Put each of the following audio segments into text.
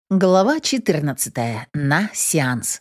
Глава 14. На сеанс.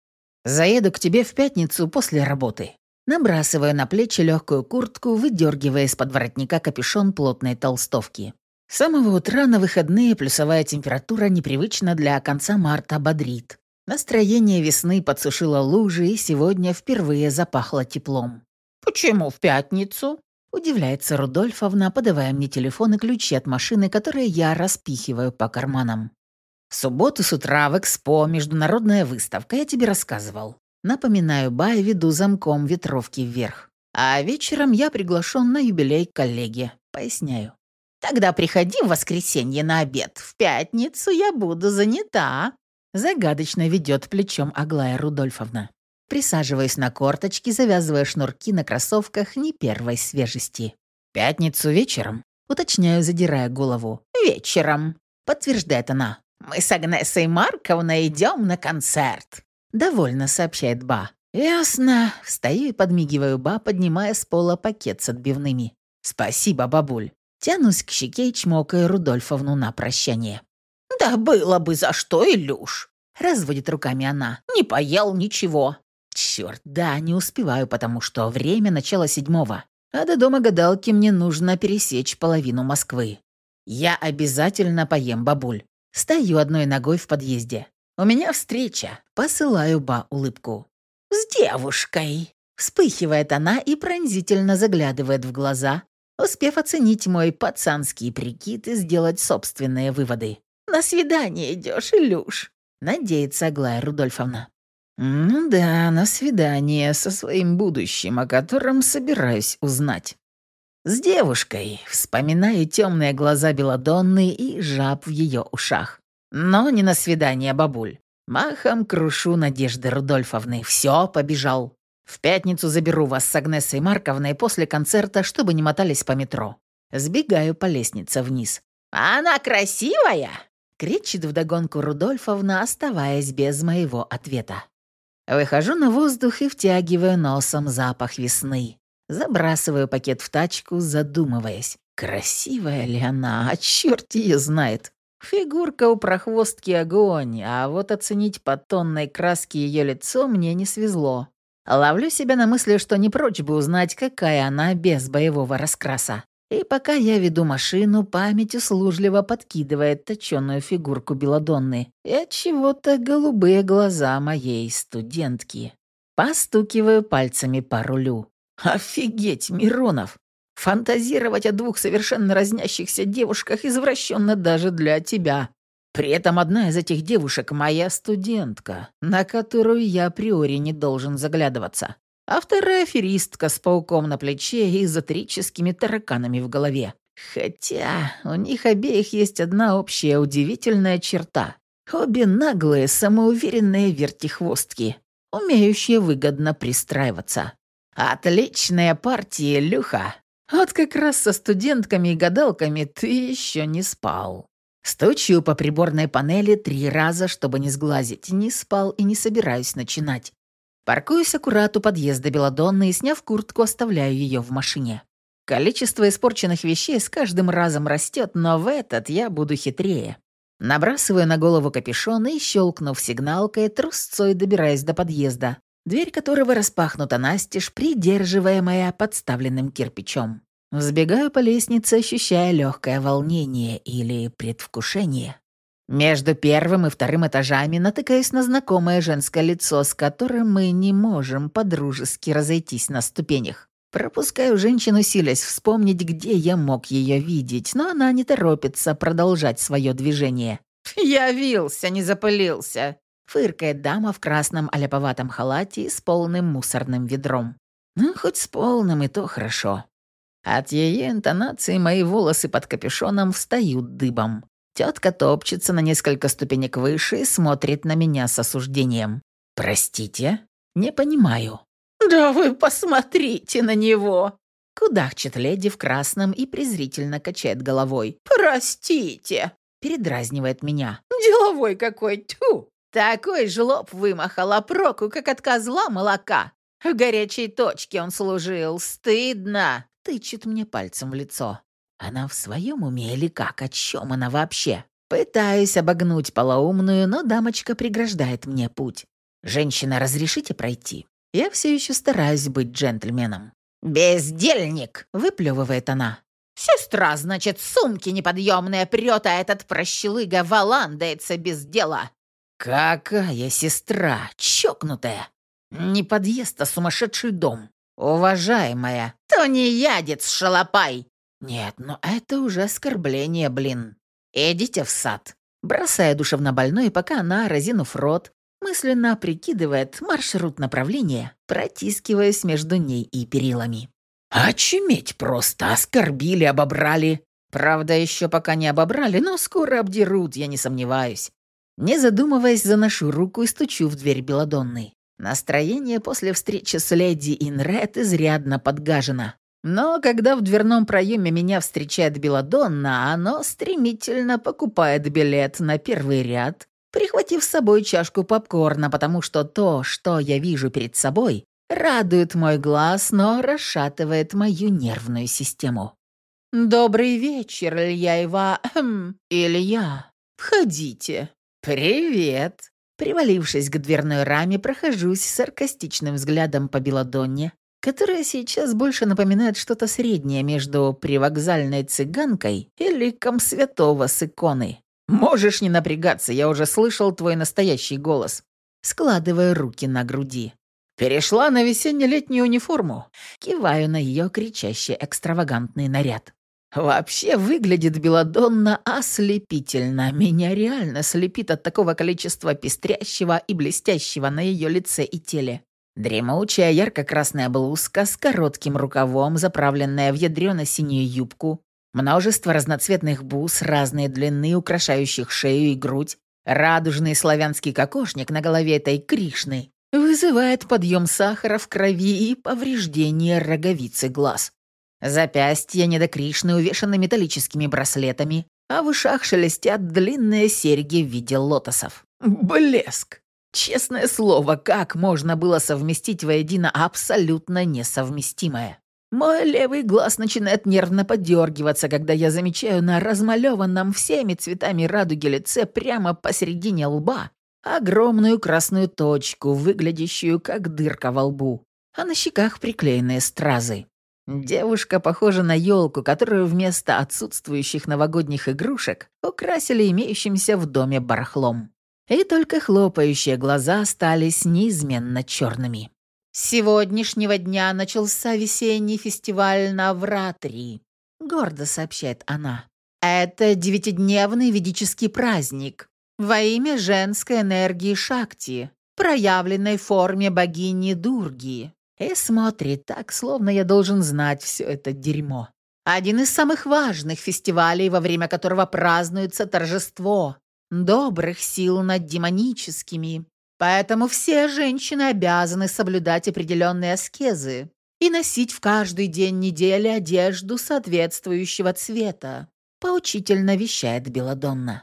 Заеду к тебе в пятницу после работы. Набрасываю на плечи легкую куртку, выдергивая из-под воротника капюшон плотной толстовки. С самого утра на выходные плюсовая температура непривычно для конца марта бодрит. Настроение весны подсушило лужи, и сегодня впервые запахло теплом. «Почему в пятницу?» — удивляется Рудольфовна, подавая мне телефон и ключи от машины, которые я распихиваю по карманам. В субботу с утра в Экспо международная выставка, я тебе рассказывал. Напоминаю, бай веду замком ветровки вверх. А вечером я приглашен на юбилей к коллеге. Поясняю. Тогда приходи в воскресенье на обед. В пятницу я буду занята. Загадочно ведет плечом Аглая Рудольфовна. Присаживаюсь на корточки, завязывая шнурки на кроссовках не первой свежести. Пятницу вечером? Уточняю, задирая голову. Вечером, подтверждает она. «Мы с Агнесой Марковной идем на концерт», — довольно сообщает Ба. «Ясно». Встаю и подмигиваю Ба, поднимая с пола пакет с отбивными. «Спасибо, бабуль». Тянусь к щеке и чмокаю Рудольфовну на прощание. «Да было бы за что, Илюш», — разводит руками она. «Не поел ничего». «Черт, да, не успеваю, потому что время начала 7, а до дома гадалки мне нужно пересечь половину Москвы. Я обязательно поем, бабуль. Стою одной ногой в подъезде. У меня встреча. Посылаю Ба улыбку. «С девушкой!» Вспыхивает она и пронзительно заглядывает в глаза, успев оценить мой пацанский прикид и сделать собственные выводы. «На свидание идешь, Илюш?» Надеется Аглая Рудольфовна. «Ну да, на свидание со своим будущим, о котором собираюсь узнать». С девушкой, вспоминаю темные глаза Беладонны и жаб в ее ушах. Но не на свидание, бабуль. Махом крушу надежды Рудольфовны. Все, побежал. В пятницу заберу вас с Агнесой Марковной после концерта, чтобы не мотались по метро. Сбегаю по лестнице вниз. «Она красивая!» — кричит вдогонку Рудольфовна, оставаясь без моего ответа. Выхожу на воздух и втягиваю носом запах весны. Забрасываю пакет в тачку, задумываясь, красивая ли она, а черт ее знает. Фигурка у прохвостки огонь, а вот оценить по тонной краске ее лицо мне не свезло. Ловлю себя на мысли, что не прочь бы узнать, какая она без боевого раскраса. И пока я веду машину, память услужливо подкидывает точёную фигурку Беладонны и отчего-то голубые глаза моей студентки. Постукиваю пальцами по рулю. Офигеть, Миронов! Фантазировать о двух совершенно разнящихся девушках извращенно даже для тебя. При этом одна из этих девушек — моя студентка, на которую я априори не должен заглядываться. А вторая — аферистка с пауком на плече и эзотерическими тараканами в голове. Хотя у них обеих есть одна общая удивительная черта. Обе наглые, самоуверенные вертихвостки, умеющие выгодно пристраиваться. «Отличная партия, Илюха! Вот как раз со студентками и гадалками ты еще не спал». Стучу по приборной панели 3 раза, чтобы не сглазить. Не спал и не собираюсь начинать. Паркуюсь аккурат у подъезда Беладонны и, сняв куртку, оставляю ее в машине. Количество испорченных вещей с каждым разом растет, но в этот я буду хитрее. Набрасываю на голову капюшон и, щелкнув сигналкой, трусцой добираюсь до подъезда, дверь которого распахнута настежь, придерживаемая подставленным кирпичом. Взбегаю по лестнице, ощущая легкое волнение или предвкушение. Между 1 и 2 этажами натыкаюсь на знакомое женское лицо, с которым мы не можем по-дружески разойтись на ступенях. Пропускаю женщину, силясь вспомнить, где я мог ее видеть, но она не торопится продолжать свое движение. «Явился, не запылился!» — фыркает дама в красном аляповатом халате с полным мусорным ведром. Ну, хоть с полным, и то хорошо. От ее интонации мои волосы под капюшоном встают дыбом. Тетка топчется на несколько ступенек выше и смотрит на меня с осуждением. «Простите?» «Не понимаю». «Да вы посмотрите на него!» Кудахчет леди в красном и презрительно качает головой. «Простите!» Передразнивает меня. «Деловой какой, тьфу! Такой жлоб вымахал, а проку, как от козла молока. В горячей точке он служил. Стыдно!» Тычет мне пальцем в лицо. Она в своем уме или как? О чем она вообще? Пытаюсь обогнуть полоумную, но дамочка преграждает мне путь. «Женщина, разрешите пройти?» Я все еще стараюсь быть джентльменом. «Бездельник!» — выплевывает она. «Сестра, значит, сумки неподъемные прет, а этот прощелыга валандается без дела». «Какая сестра? Чокнутая! Не подъезд, а сумасшедший дом. Уважаемая, то не ядец, шалопай!» «Нет, но это уже оскорбление, блин. Идите в сад». Бросая душевнобольной, пока она, разинув рот, мысленно прикидывает маршрут направления, протискиваясь между ней и перилами. «Очуметь просто! Оскорбили, обобрали!» Правда, еще пока не обобрали, но скоро обдерут, я не сомневаюсь. Не задумываясь, заношу руку и стучу в дверь Беладонны. Настроение после встречи с леди Инред изрядно подгажено. Но когда в дверном проеме меня встречает Беладонна, оно стремительно покупает билет на первый ряд, прихватив с собой чашку попкорна, потому что то, что я вижу перед собой, радует мой глаз, но расшатывает мою нервную систему. «Добрый вечер, Илья Илья. Входите». «Привет». Привалившись к дверной раме, прохожусь саркастичным взглядом по Беладонне, которая сейчас больше напоминает что-то среднее между привокзальной цыганкой и ликом святого с иконы. «Можешь не напрягаться, я уже слышал твой настоящий голос». Складываю руки на груди. «Перешла на весенне-летнюю униформу». Киваю на ее кричащий экстравагантный наряд. Вообще выглядит Беладонна ослепительно. Меня реально слепит от такого количества пестрящего и блестящего на ее лице и теле. Дремучая ярко-красная блузка с коротким рукавом, заправленная в ядрёно-синюю юбку, множество разноцветных бус разной длины, украшающих шею и грудь, радужный славянский кокошник на голове этой Кришны вызывает подъем сахара в крови и повреждение роговицы глаз. Запястья недокришны увешаны металлическими браслетами, а в ушах шелестят длинные серьги в виде лотосов. Блеск! Честное слово, как можно было совместить воедино абсолютно несовместимое? Мой левый глаз начинает нервно подергиваться, когда я замечаю на размалеванном всеми цветами радуги лице прямо посередине лба огромную красную точку, выглядящую как дырка во лбу, а на щеках приклеенные стразы. Девушка похожа на елку, которую вместо отсутствующих новогодних игрушек украсили имеющимся в доме барахлом. И только хлопающие глаза остались неизменно черными. «С сегодняшнего дня начался весенний фестиваль Навратри», — гордо сообщает она. «Это 9-дневный ведический праздник во имя женской энергии Шакти, проявленной в форме богини Дурги». И смотрит так, словно я должен знать все это дерьмо. Один из самых важных фестивалей, во время которого празднуется торжество добрых сил над демоническими. Поэтому все женщины обязаны соблюдать определенные аскезы и носить в каждый день недели одежду соответствующего цвета, поучительно вещает Беладонна.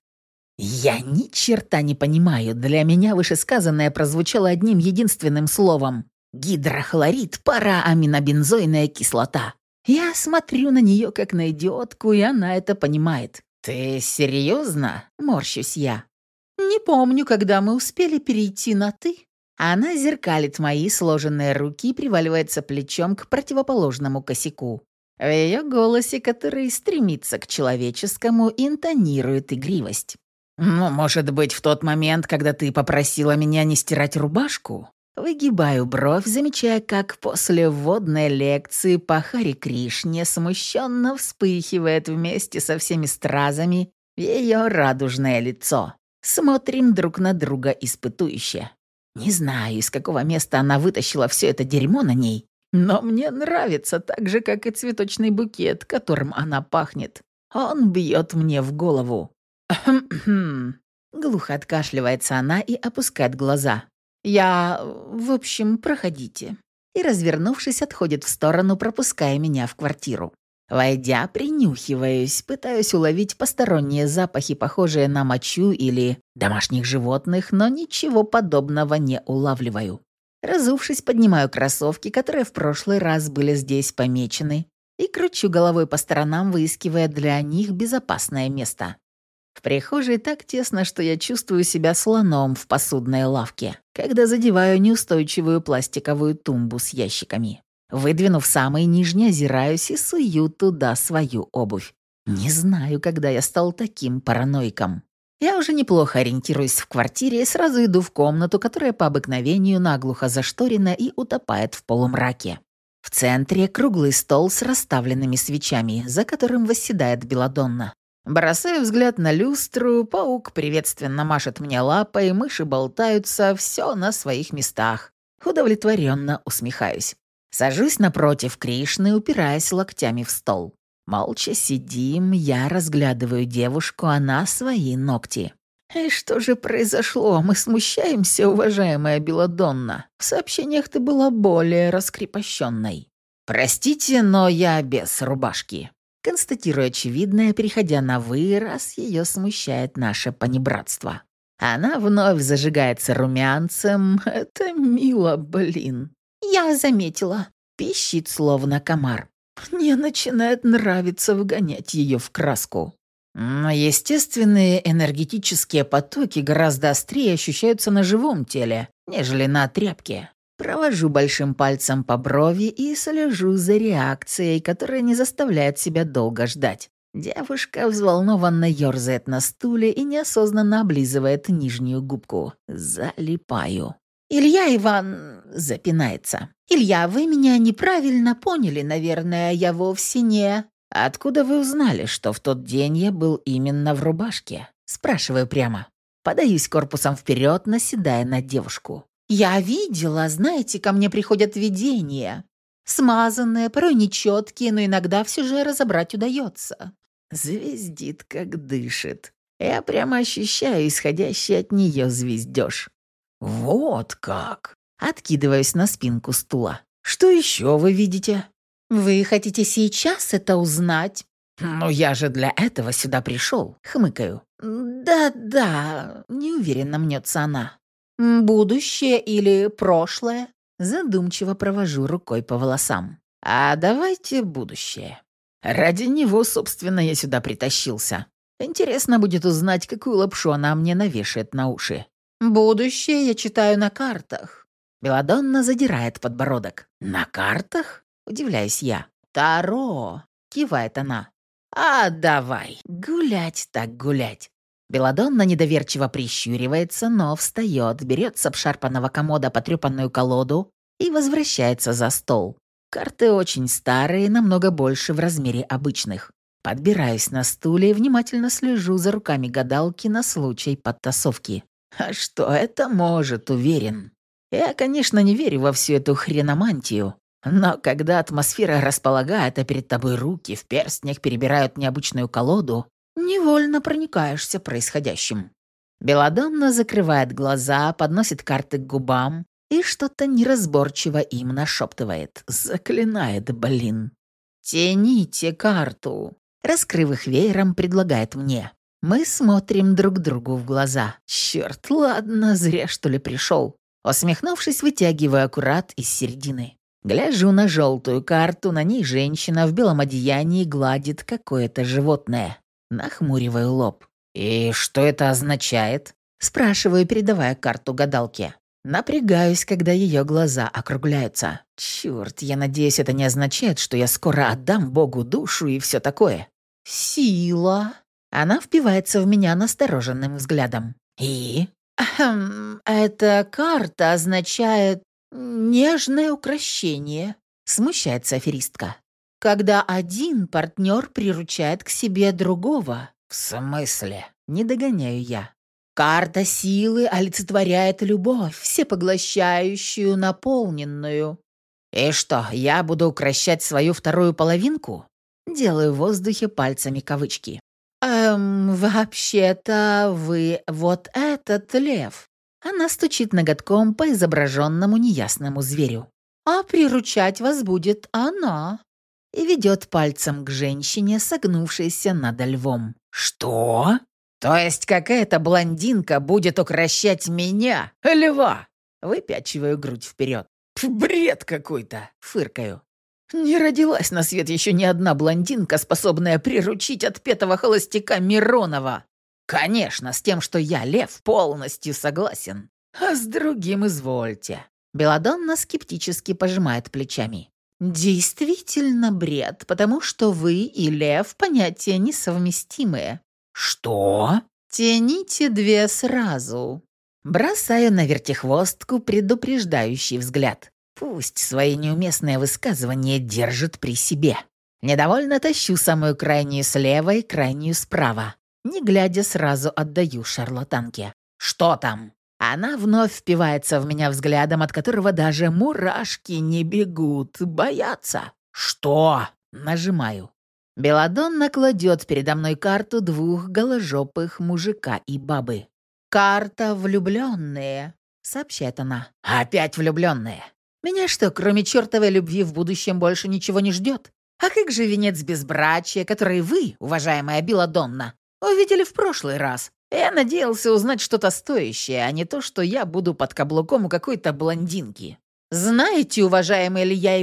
Я ни черта не понимаю, для меня вышесказанное прозвучало одним единственным словом. Гидрохлорид, парааминобензойная кислота. Я смотрю на нее как на идиотку, и она это понимает. «Ты серьезно?» – морщусь я. «Не помню, когда мы успели перейти на «ты». Она зеркалит мои сложенные руки и приваливается плечом к противоположному косяку. В ее голосе, который стремится к человеческому, интонирует игривость. «Ну, может быть, в тот момент, когда ты попросила меня не стирать рубашку?» Выгибаю бровь, замечая, как после вводной лекции по Харе Кришне смущенно вспыхивает вместе со всеми стразами ее радужное лицо. Смотрим друг на друга испытующе. Не знаю, из какого места она вытащила все это дерьмо на ней, но мне нравится так же, как и цветочный букет, которым она пахнет. Он бьет мне в голову. Глухо откашливается она и опускает глаза. В общем, проходите». И, развернувшись, отходит в сторону, пропуская меня в квартиру. Войдя, принюхиваюсь, пытаюсь уловить посторонние запахи, похожие на мочу или домашних животных, но ничего подобного не улавливаю. Разувшись, поднимаю кроссовки, которые в прошлый раз были здесь помечены, и кручу головой по сторонам, выискивая для них безопасное место. В прихожей так тесно, что я чувствую себя слоном в посудной лавке, когда задеваю неустойчивую пластиковую тумбу с ящиками. Выдвинув самый нижний, озираюсь и сую туда свою обувь. Не знаю, когда я стал таким параноиком. Я уже неплохо ориентируюсь в квартире и сразу иду в комнату, которая по обыкновению наглухо зашторена и утопает в полумраке. В центре круглый стол с расставленными свечами, за которым восседает Беладонна. Бросаю взгляд на люстру, паук приветственно машет мне лапой, мыши болтаются, все на своих местах. Удовлетворенно усмехаюсь. Сажусь напротив Кришны, упираясь локтями в стол. Молча сидим, я разглядываю девушку, она свои ногти. «И что же произошло? Мы смущаемся, уважаемая Беладонна. В сообщениях ты была более раскрепощенной». «Простите, но я без рубашки». Констатирую очевидное, переходя на «вы», раз ее смущает наше понебратство. Она вновь зажигается румянцем. Это мило, блин. «Я заметила», — пищит словно комар. Мне начинает нравиться вгонять ее в краску. Но естественные энергетические потоки гораздо острее ощущаются на живом теле, нежели на тряпке. Провожу большим пальцем по брови и слежу за реакцией, которая не заставляет себя долго ждать. Девушка взволнованно ерзает на стуле и неосознанно облизывает нижнюю губку. Залипаю. «Илья Иван...» — запинается. «Илья, вы меня неправильно поняли, наверное, я вовсе не...» «Откуда вы узнали, что в тот день я был именно в рубашке?» Спрашиваю прямо. Подаюсь корпусом вперед, наседая на девушку. «Я видела, знаете, ко мне приходят видения. Смазанные, порой нечеткие, но иногда все же разобрать удается». Звездит, как дышит. Я прямо ощущаю исходящий от нее звездеж. «Вот как!» Откидываюсь на спинку стула. «Что еще вы видите?» «Вы хотите сейчас это узнать?» «Ну, я же для этого сюда пришел», — хмыкаю. «Да-да», — неуверенно мнется она. «Будущее или прошлое?» Задумчиво провожу рукой по волосам. «А давайте будущее. Ради него, собственно, я сюда притащился. Интересно будет узнать, какую лапшу она мне навешает на уши». «Будущее я читаю на картах». Беладонна задирает подбородок. «На картах?» — удивляюсь я. «Таро!» — кивает она. «А давай, гулять так гулять». Беладонна недоверчиво прищуривается, но встает, берет с обшарпанного комода потрепанную колоду и возвращается за стол. Карты очень старые, намного больше в размере обычных. Подбираюсь на стуле и внимательно слежу за руками гадалки на случай подтасовки. А что это может, уверен? Я, конечно, не верю во всю эту хреномантию, но когда атмосфера располагает, а перед тобой руки в перстнях перебирают необычную колоду, невольно проникаешься происходящим. Беладонна закрывает глаза, подносит карты к губам и что-то неразборчиво им нашептывает. Заклинает, блин. «Тяните карту», раскрыв их веером, предлагает мне. Мы смотрим друг другу в глаза. Черт, ладно, зря что ли пришел. Усмехнувшись, вытягиваю аккурат из середины. Гляжу на желтую карту, на ней женщина в белом одеянии гладит какое-то животное. Нахмуриваю лоб. «И что это означает?» Спрашиваю, передавая карту гадалке. Напрягаюсь, когда ее глаза округляются. Черт, я надеюсь, это не означает, что я скоро отдам Богу душу и все такое. «Сила». Она впивается в меня настороженным взглядом. «И?» «Эта карта означает нежное укрощение», — смущается аферистка. «Когда один партнер приручает к себе другого». «В смысле?» — не догоняю я. «Карта силы олицетворяет любовь, всепоглощающую, наполненную». «И что, я буду укрощать свою вторую половинку?» Делаю в воздухе пальцами кавычки. «Вообще-то вы вот этот лев». Она стучит ноготком по изображенному неясному зверю. «А приручать вас будет она». И ведет пальцем к женщине, согнувшейся над львом. «Что? То есть какая-то блондинка будет укрощать меня, льва?» Выпячиваю грудь вперед. «Бред какой-то!» — фыркаю. Не родилась на свет еще ни одна блондинка, способная приручить отпетого холостяка Миронова. Конечно, с тем, что я, лев, полностью согласен. А с другим извольте. Беладонна скептически пожимает плечами. Действительно бред, потому что вы и лев понятия несовместимые. Что? Тяните две сразу. Бросаю на вертихвостку предупреждающий взгляд. Пусть свои неуместные высказывания держит при себе. Недовольно тащу самую крайнюю слева и крайнюю справа. Не глядя, сразу отдаю шарлатанке. «Что там?» Она вновь впивается в меня взглядом, от которого даже мурашки не бегут, боятся. «Что?» Нажимаю. Беладонна кладет передо мной карту двух голожопых мужика и бабы. «Карта влюбленные», — сообщает она. «Опять влюбленные. Меня что, кроме чертовой любви в будущем больше ничего не ждет? А как же венец безбрачия, который вы, уважаемая Беладонна, увидели в прошлый раз? Я надеялся узнать что-то стоящее, а не то, что я буду под каблуком у какой-то блондинки. Знаете, уважаемый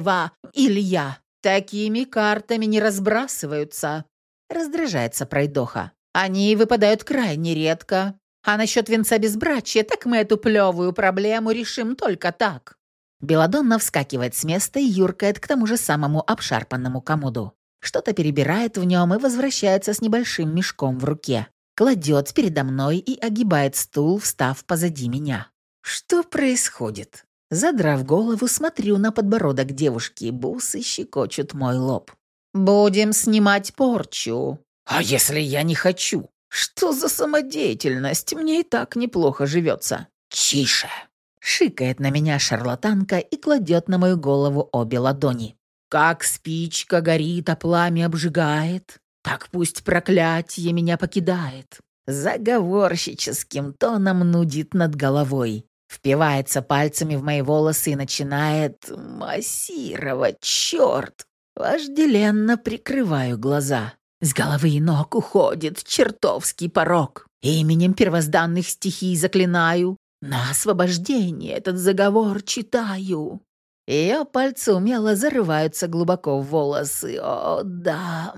Илья, такими картами не разбрасываются. Раздражается пройдоха. Они выпадают крайне редко. А насчет венца безбрачия, так мы эту плевую проблему решим только так. Беладонна вскакивает с места и юркает к тому же самому обшарпанному комоду. Что-то перебирает в нем и возвращается с небольшим мешком в руке. Кладет передо мной и огибает стул, встав позади меня. Что происходит? Задрав голову, смотрю на подбородок девушки, бусы щекочут мой лоб. «Будем снимать порчу». «А если я не хочу? Что за самодеятельность? Мне и так неплохо живется». «Тише!» Шикает на меня шарлатанка и кладет на мою голову обе ладони. «Как спичка горит, а пламя обжигает, так пусть проклятие меня покидает». Заговорщическим тоном нудит над головой. Впивается пальцами в мои волосы и начинает массировать. Черт! Вожделенно прикрываю глаза. С головы и ног уходит чертовский порок. Именем первозданных стихий заклинаю. На освобождение этот заговор читаю. Ее пальцы умело зарываются глубоко в волосы. О, да.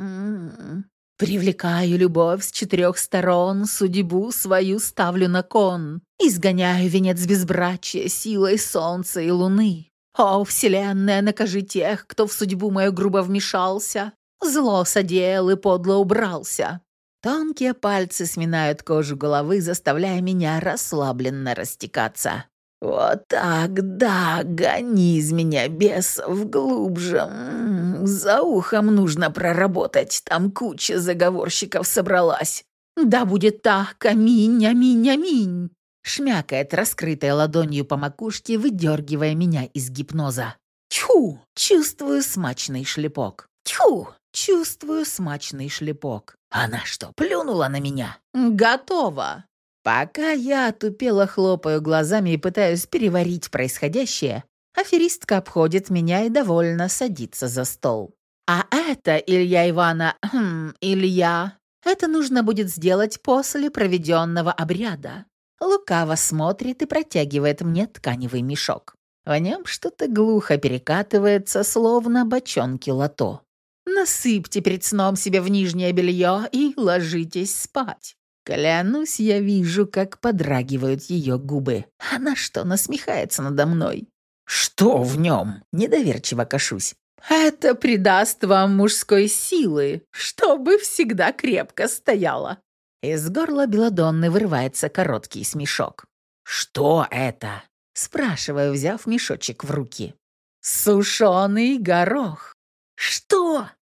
Привлекаю любовь с 4 сторон, судьбу свою ставлю на кон. Изгоняю венец безбрачия силой солнца и луны. О, вселенная, накажи тех, кто в судьбу мою грубо вмешался. Зло содеял и подло убрался. Тонкие пальцы сминают кожу головы, заставляя меня расслабленно растекаться. Вот так, да, гони из меня бесов глубже. За ухом нужно проработать, там куча заговорщиков собралась. Да будет так, аминь, аминь, аминь. Шмякает раскрытой ладонью по макушке, выдергивая меня из гипноза. Тьфу! Чувствую смачный шлепок. Тьфу! Чувствую смачный шлепок. Она что, плюнула на меня? Готово! Пока я отупело хлопаю глазами и пытаюсь переварить происходящее, аферистка обходит меня и довольно садится за стол. А это, Илья, это нужно будет сделать после проведенного обряда. Лукаво смотрит и протягивает мне тканевый мешок. В нем что-то глухо перекатывается, словно бочонки лото. Насыпьте перед сном себе в нижнее белье и ложитесь спать. Клянусь, я вижу, как подрагивают ее губы. Она что, насмехается надо мной? Что в нем? Недоверчиво кашусь. Это придаст вам мужской силы, чтобы всегда крепко стояла. Из горла Беладонны вырывается короткий смешок. «Что это?» – спрашиваю, взяв мешочек в руки. «Сушеный горох». «Что?»